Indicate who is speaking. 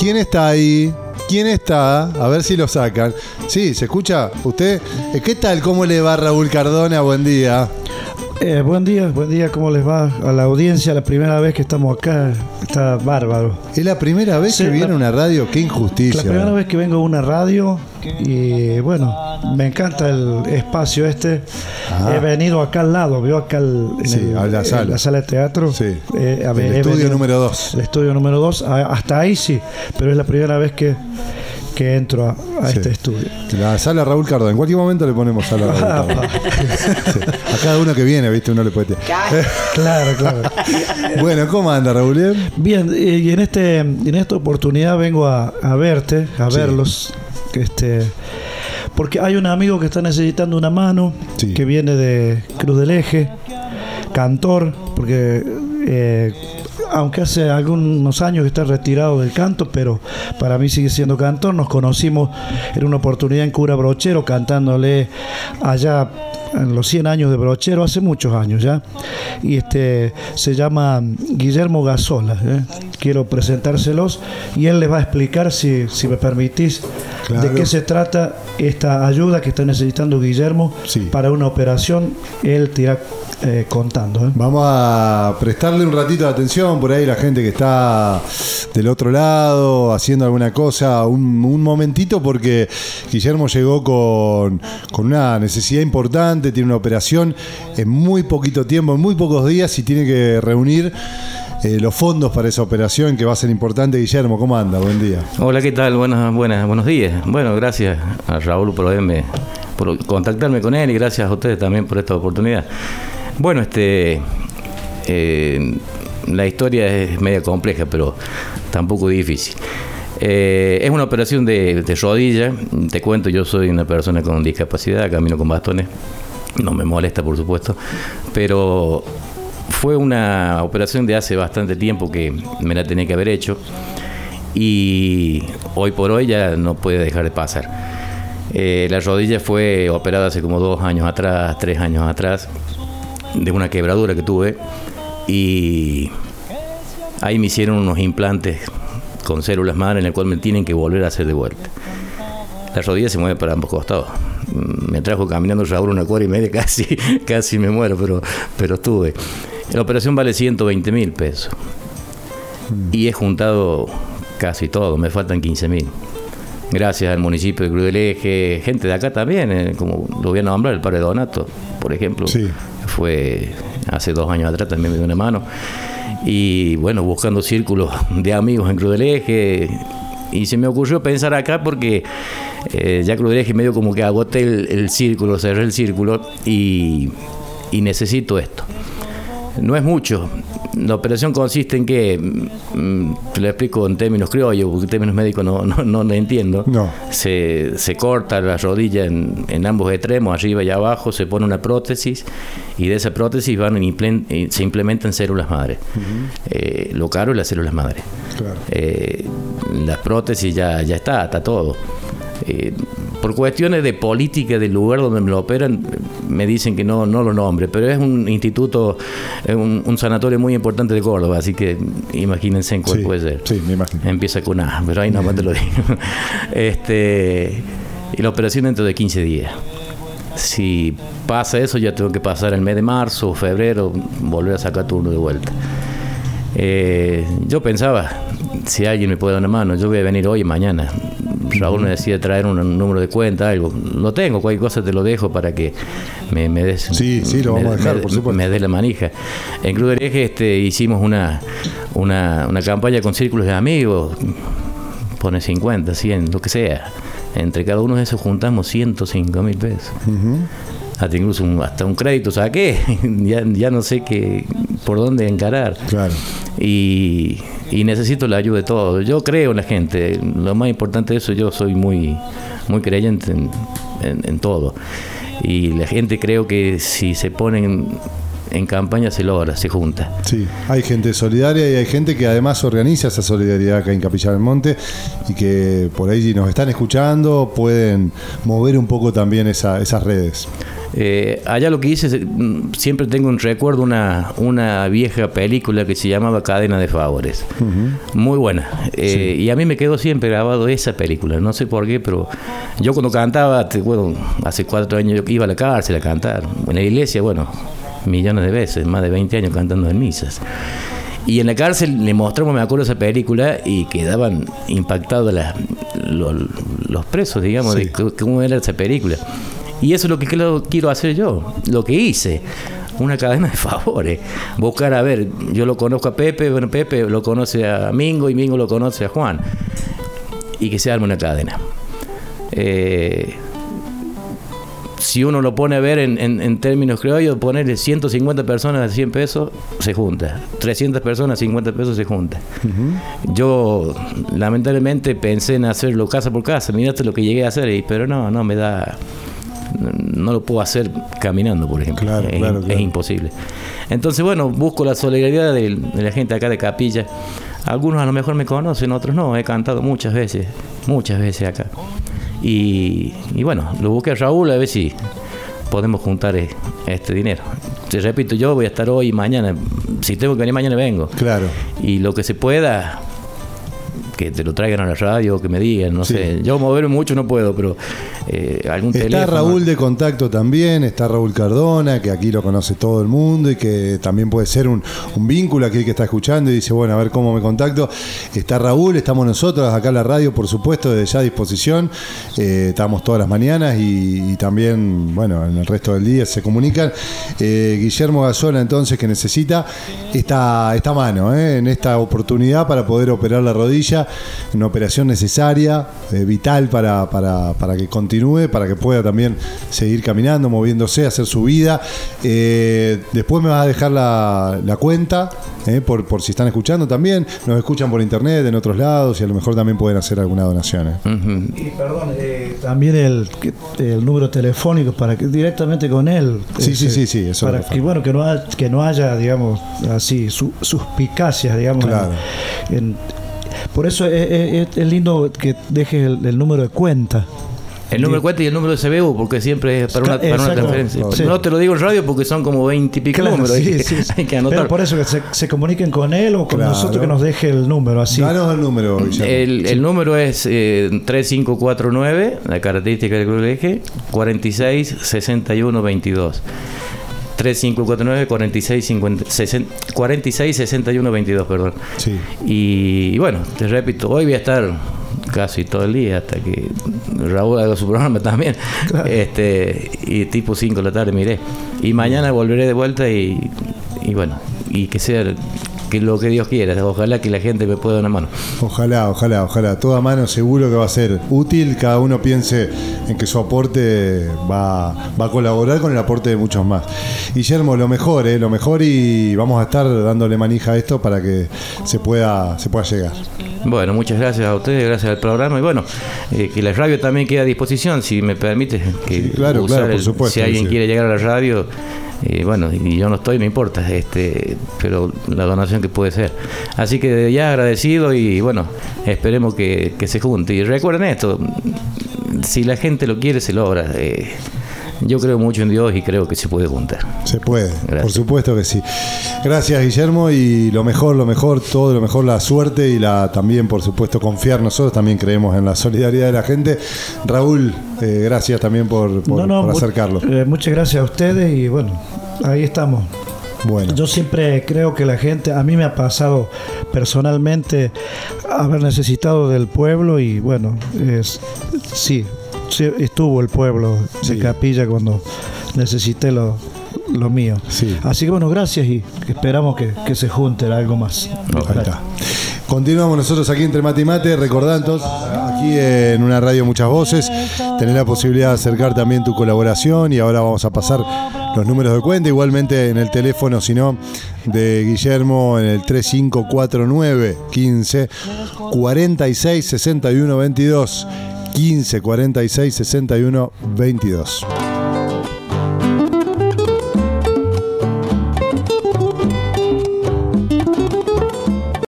Speaker 1: ¿Quién está ahí? ¿Quién está? A ver si lo sacan. Sí, ¿se escucha? ¿Usted? ¿Qué tal? ¿Cómo le va Raúl Cardona? Buen día.
Speaker 2: Buen día, ¿cómo les va a la audiencia? La primera vez que estamos acá, está bárbaro.
Speaker 1: ¿Es la primera vez que viene a una radio? ¡Qué injusticia!
Speaker 2: La primera vez que vengo a una radio y bueno, me encanta el espacio este. He venido acá al lado, veo acá en la sala de teatro.
Speaker 1: Sí, el estudio número 2.
Speaker 2: El estudio número 2, hasta ahí sí, pero es la primera vez que entro a este estudio.
Speaker 1: La sala Raúl Cardona. En cualquier momento le ponemos sala Raúl Cardona. Sí. A cada uno que viene, ¿viste? Uno le puede...
Speaker 2: Claro.
Speaker 1: Bueno, ¿cómo anda, Raúl?
Speaker 2: Bien, y en esta oportunidad vengo a verte, a verlos. Porque hay un amigo que está necesitando una mano, que viene de Cruz del Eje, cantor, porque... aunque hace algunos años que está retirado del canto, pero para mí sigue siendo cantor. Nos conocimos en una oportunidad en Cura Brochero, cantándole allá en los 100 años de Brochero, hace muchos años ya. Y se llama Guillermo Gazola. Quiero presentárselos y él les va a explicar, si me permitís, de qué se trata esta ayuda que está necesitando Guillermo para una operación. Él te irá contando.
Speaker 1: Vamos a prestarle un ratito de atención por ahí la gente que está del otro lado haciendo alguna cosa, un momentito, porque Guillermo llegó con una necesidad importante, tiene una operación en muy poquito tiempo, en muy pocos días, y tiene que reunir los fondos para esa operación que va a ser importante. Guillermo, ¿cómo anda? Buen día.
Speaker 3: Hola, ¿qué tal? Buenos días. Bueno, gracias a Raúl por contactarme con él, y gracias a ustedes también por esta oportunidad. Bueno, la historia es media compleja, pero tampoco difícil. Es una operación de rodilla. Te cuento, yo soy una persona con discapacidad, camino con bastones. No me molesta, por supuesto, pero fue una operación de hace bastante tiempo que me la tenía que haber hecho, y hoy por hoy ya no puede dejar de pasar. La rodilla fue operada hace como 2 años atrás, 3 años atrás, de una quebradura que tuve, y ahí me hicieron unos implantes con células madre en el cual me tienen que volver a hacer de vuelta. La rodilla se mueve para ambos costados. Me trajo caminando Raúl 1 hora y media, casi me muero, pero estuve. La operación vale 120.000 pesos y he juntado casi todo, me faltan 15.000. Gracias al municipio de Cruz del Eje, gente de acá también, como lo voy a nombrar, el padre Donato, por ejemplo, fue hace 2 años atrás, también me dio una mano. Y bueno, buscando círculos de amigos en Cruz del Eje, y se me ocurrió pensar acá porque ya Cruz del Eje medio como que agoté el círculo, cerré el círculo, y necesito esto. No es mucho. La operación consiste en que, te lo explico en términos criollos, porque en términos médicos no lo entiendo.
Speaker 1: No.
Speaker 3: Se corta la rodilla en ambos extremos, arriba y abajo, se pone una prótesis, y de esa prótesis se implementan células madre. Uh-huh. Lo caro es las células madre. Claro. Las prótesis ya está todo. Por cuestiones de política del lugar donde me lo operan, me dicen que no lo nombre, pero es un instituto, un sanatorio muy importante de Córdoba, así que imagínense en cuál puede ser. Sí, me imagino. Empieza con A, pero ahí nomás te lo digo. Y la operación dentro de 15 días. Si pasa eso, ya tengo que pasar el mes de marzo o febrero, volver a sacar turno de vuelta. Yo pensaba, si alguien me puede dar una mano, yo voy a venir hoy y mañana. Raúl me decía traer un número de cuenta, algo. Lo tengo, cualquier cosa te lo dejo para que me des.
Speaker 1: Sí, lo vamos a dejar, por supuesto.
Speaker 3: Me des la manija. En Cruz del Eje hicimos una campaña con círculos de amigos. Pone 50, 100, lo que sea. Entre cada uno de esos juntamos 105.000 pesos. Uh-huh. Hasta un crédito saqué. ya no sé por dónde encarar. Claro. Y necesito la ayuda de todos. Yo creo en la gente. Lo más importante de eso, yo soy muy, muy creyente en todo. Y la gente, creo que si se ponen en campaña se logra, se junta. Sí,
Speaker 1: hay gente solidaria y hay gente que además organiza esa solidaridad acá en Capilla del Monte, y que por ahí, si nos están escuchando, pueden mover un poco también esas redes.
Speaker 3: Allá lo que hice, siempre tengo un recuerdo, una vieja película que se llamaba Cadena de Favores. Muy buena. Y a mí me quedó siempre grabado esa película. No sé por qué, pero yo cuando cantaba, hace 4 años yo iba a la cárcel a cantar. En la iglesia, millones de veces, más de 20 años cantando en misas. Y en la cárcel le mostramos, me acuerdo, esa película y quedaban impactados los presos, digamos, de cómo era esa película. Y eso es lo que quiero hacer yo, lo que hice. Una cadena de favores. Buscar, a ver, yo lo conozco a Pepe, Pepe lo conoce a Mingo y Mingo lo conoce a Juan. Y que se arme una cadena. Si uno lo pone a ver en términos criollos, ponerle 150 personas a 100 pesos, se junta. 300 personas a 50 pesos, se junta. Yo, lamentablemente, pensé en hacerlo casa por casa. Miraste lo que llegué a hacer, pero no me da... No lo puedo hacer caminando, por ejemplo. Claro. Es imposible. Entonces, busco la solidaridad de la gente acá de Capilla. Algunos a lo mejor me conocen, otros no. He cantado muchas veces acá. Y lo busqué a Raúl a ver si podemos juntar este dinero. Te repito, yo voy a estar hoy y mañana. Si tengo que venir mañana, vengo. Claro. Y lo que se pueda, que te lo traigan a la radio, que me digan, no sé. Yo moverme mucho no puedo, pero algún teléfono.
Speaker 1: Está Raúl de contacto también, está Raúl Cardona, que aquí lo conoce todo el mundo y que también puede ser un vínculo aquel que está escuchando y dice, a ver cómo me contacto. Está Raúl, estamos nosotros acá en la radio, por supuesto, desde ya a disposición. Estamos todas las mañanas y también, en el resto del día se comunican. Guillermo Gazola, entonces, que necesita esta mano, en esta oportunidad para poder operar la rodilla, una operación necesaria, vital para que continúe, para que pueda también seguir caminando, moviéndose, hacer su vida. Después me vas a dejar la cuenta, por si están escuchando también, nos escuchan por internet en otros lados y a lo mejor también pueden hacer alguna donación.
Speaker 2: Y perdón, también el número telefónico para que directamente con él.
Speaker 1: Sí, eso
Speaker 2: para que no haya, digamos, así suspicacias, digamos. Claro. Por eso es lindo que dejes el número de cuenta.
Speaker 3: El número de cuenta y el número de CBU, porque siempre es para una transferencia. Sí. No te lo digo en radio porque son como 20 y pico números. Hay que anotar.
Speaker 2: Pero por eso que se comuniquen con él o con nosotros, que nos deje el número así.
Speaker 1: Danos el número.
Speaker 3: El número es 3549, la característica del Cruz del Eje, 46 61 22. 3549 46 61 22, perdón. Sí. Y te repito, hoy voy a estar casi todo el día hasta que Raúl haga su programa también. Claro. Y tipo 5 de la tarde me iré. Y mañana volveré de vuelta y que sea lo que Dios quiera. Ojalá que la gente me pueda dar una mano.
Speaker 1: Ojalá. Toda mano seguro que va a ser útil. Cada uno piense en que su aporte va a colaborar con el aporte de muchos más. Guillermo, lo mejor, y vamos a estar dándole manija a esto para que se pueda llegar.
Speaker 3: Muchas gracias a ustedes, gracias al programa y que la radio también queda a disposición, si me permite.
Speaker 1: Claro, por supuesto.
Speaker 3: Si alguien quiere llegar a la radio, y yo no estoy, no importa, pero la donación que puede ser. Así que ya agradecido y esperemos que se junte. Y recuerden esto, si la gente lo quiere, se logra. Yo creo mucho en Dios y creo que se puede juntar.
Speaker 1: Se puede, gracias. Por supuesto que sí. Gracias, Guillermo, y lo mejor, todo lo mejor, la suerte y también, por supuesto, confiar. Nosotros también creemos en la solidaridad de la gente. Raúl, gracias también por acercarlo.
Speaker 2: Muchas gracias a ustedes y ahí estamos. Yo siempre creo que la gente, a mí me ha pasado personalmente haber necesitado del pueblo y sí, estuvo el pueblo de Capilla cuando necesité lo mío. Sí. Así que gracias y esperamos que se junte algo más.
Speaker 1: Continuamos nosotros aquí entre Mate y Mate, recordando aquí en una radio muchas voces, tenés la posibilidad de acercar también tu colaboración y ahora vamos a pasar los números de cuenta, igualmente en el teléfono, sino de Guillermo en el 3549 15 46 61 22. 15 46 61 22.